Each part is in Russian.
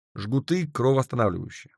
Жгуты кровоостанавливающие.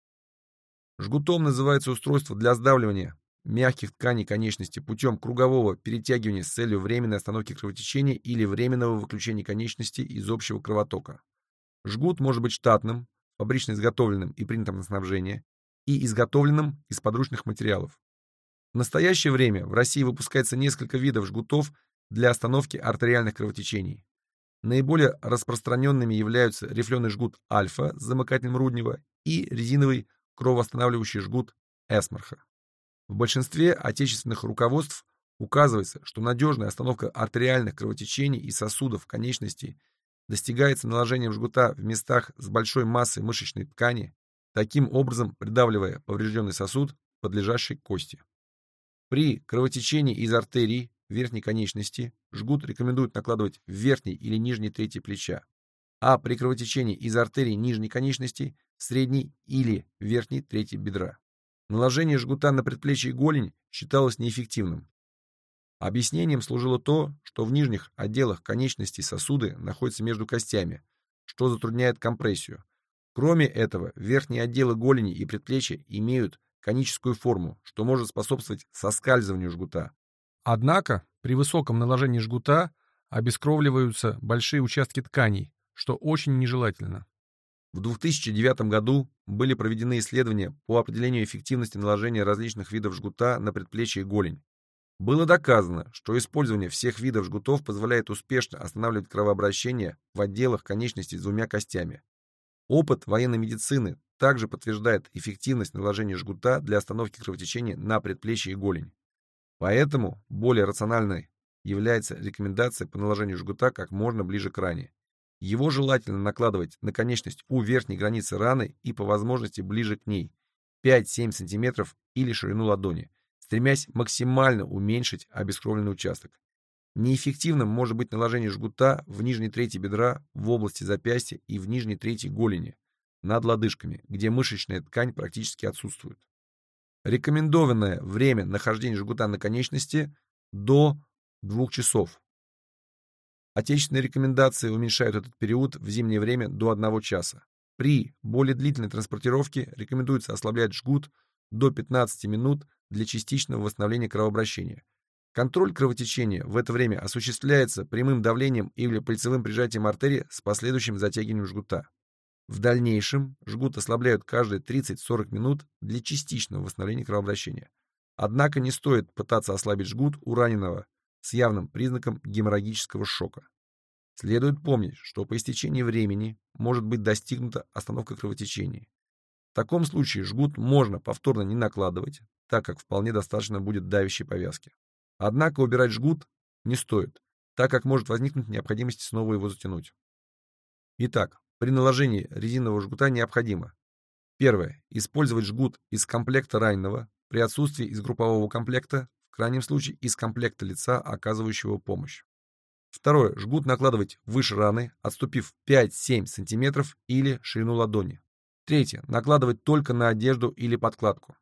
Жгутом называется устройство для сдавливания мягких тканей конечности путем кругового перетягивания с целью временной остановки кровотечения или временного выключения конечности из общего кровотока. Жгут может быть штатным, фабрично изготовленным и принятым на снабжение, и изготовленным из подручных материалов. В настоящее время в России выпускается несколько видов жгутов для остановки артериальных кровотечений. Наиболее распространенными являются рифленый жгут альфа с замыкателем Руднева и резиновый кровоостанавливающий жгут Эсмарха. В большинстве отечественных руководств указывается, что надежная остановка артериальных кровотечений и сосудов конечностей достигается наложением жгута в местах с большой массой мышечной ткани, таким образом придавливая поврежденный сосуд подлежащей кости. При кровотечении из артерий верхней конечности жгут рекомендуют накладывать в верхней или нижней трети плеча, а при кровотечении из артерий нижней конечности в средней или верхней трети бедра. Наложение жгута на предплечье и голень считалось неэффективным. Объяснением служило то, что в нижних отделах конечностей сосуды находятся между костями, что затрудняет компрессию. Кроме этого, верхние отделы голени и предплечья имеют коническую форму, что может способствовать соскальзыванию жгута. Однако при высоком наложении жгута обескровливаются большие участки тканей, что очень нежелательно. В 2009 году были проведены исследования по определению эффективности наложения различных видов жгута на предплечье и голень. Было доказано, что использование всех видов жгутов позволяет успешно останавливать кровообращение в отделах конечностей с двумя костями. Опыт военной медицины также подтверждает эффективность наложения жгута для остановки кровотечения на предплечье и голень. Поэтому более рациональной является рекомендация по наложению жгута как можно ближе к ране. Его желательно накладывать на конечность у верхней границы раны и по возможности ближе к ней 5-7 см или ширину ладони, стремясь максимально уменьшить обескровленный участок. Неэффективным может быть наложение жгута в нижней трети бедра, в области запястья и в нижней трети голени, над лодыжками, где мышечная ткань практически отсутствует. Рекомендованное время нахождения жгута на конечности до 2 часов. Отечественные рекомендации уменьшают этот период в зимнее время до 1 часа. При более длительной транспортировке рекомендуется ослаблять жгут до 15 минут для частичного восстановления кровообращения. Контроль кровотечения в это время осуществляется прямым давлением или пальцевым прижатием артерии с последующим затягиванием жгута. В дальнейшем жгут ослабляют каждые 30-40 минут для частичного восстановления кровообращения. Однако не стоит пытаться ослабить жгут у раненого с явным признаком геморрагического шока. Следует помнить, что по истечении времени может быть достигнута остановка кровотечения. В таком случае жгут можно повторно не накладывать, так как вполне достаточно будет давящей повязки. Однако убирать жгут не стоит, так как может возникнуть необходимость снова его затянуть. Итак, при наложении резинового жгута необходимо: первое. Использовать жгут из комплекта раненого, при отсутствии из группового комплекта, в крайнем случае из комплекта лица, оказывающего помощь. Второе. Жгут накладывать выше раны, отступив 5-7 см или ширину ладони. Третье. Накладывать только на одежду или подкладку.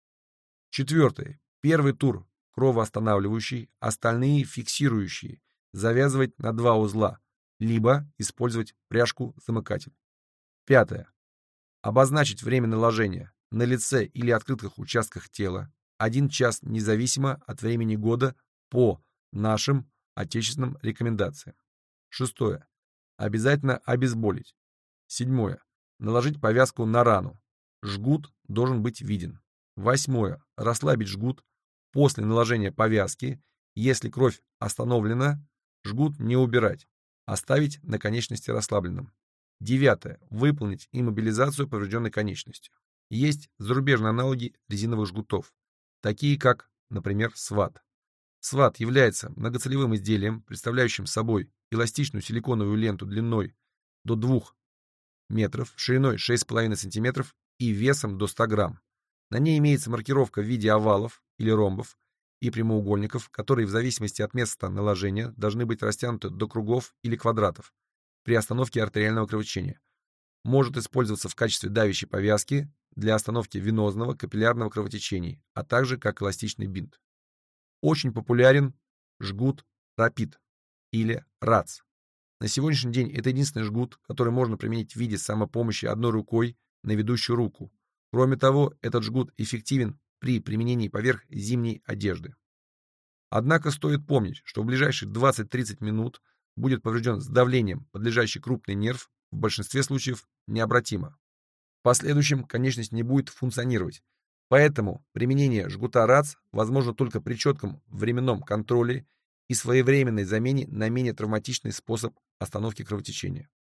Четвертое. Первый тур кровоостанавливающий, остальные фиксирующие, завязывать на 2 узла, либо использовать пряжку-замыкатель. Пятое. Обозначить время наложения на лице или открытых участках тела 1 час независимо от времени года по нашим отечественным рекомендациям. Шестое. Обязательно обезболить. Седьмое. Наложить повязку на рану. Жгут должен быть виден. Восьмое. Расслабить жгут после наложения повязки. Если кровь остановлена, жгут не убирать. Оставить на конечности расслабленным. Девятое. Выполнить иммобилизацию поврежденной конечности. Есть зарубежные аналоги резиновых жгутов, такие как, например, СВАТ. СВАТ является многоцелевым изделием, представляющим собой эластичную силиконовую ленту длиной до 2 метров, шириной 6,5 см и весом до 100 грамм. На ней имеется маркировка в виде овалов или ромбов и прямоугольников, которые в зависимости от места наложения должны быть растянуты до кругов или квадратов при остановке артериального кровотечения. Может использоваться в качестве давящей повязки для остановки венозного капиллярного кровотечения, а также как эластичный бинт. Очень популярен жгут Рапид или РАЦ. На сегодняшний день это единственный жгут, который можно применить в виде самопомощи одной рукой на ведущую руку. Кроме того, этот жгут эффективен при применении поверх зимней одежды. Однако стоит помнить, что в ближайшие 20-30 минут будет поврежден с давлением подлежащий крупный нерв, в большинстве случаев необратимо. В последующем конечность не будет функционировать, поэтому применение жгута РАЦ возможно только при четком временном контроле и своевременной замене на менее травматичный способ остановки кровотечения.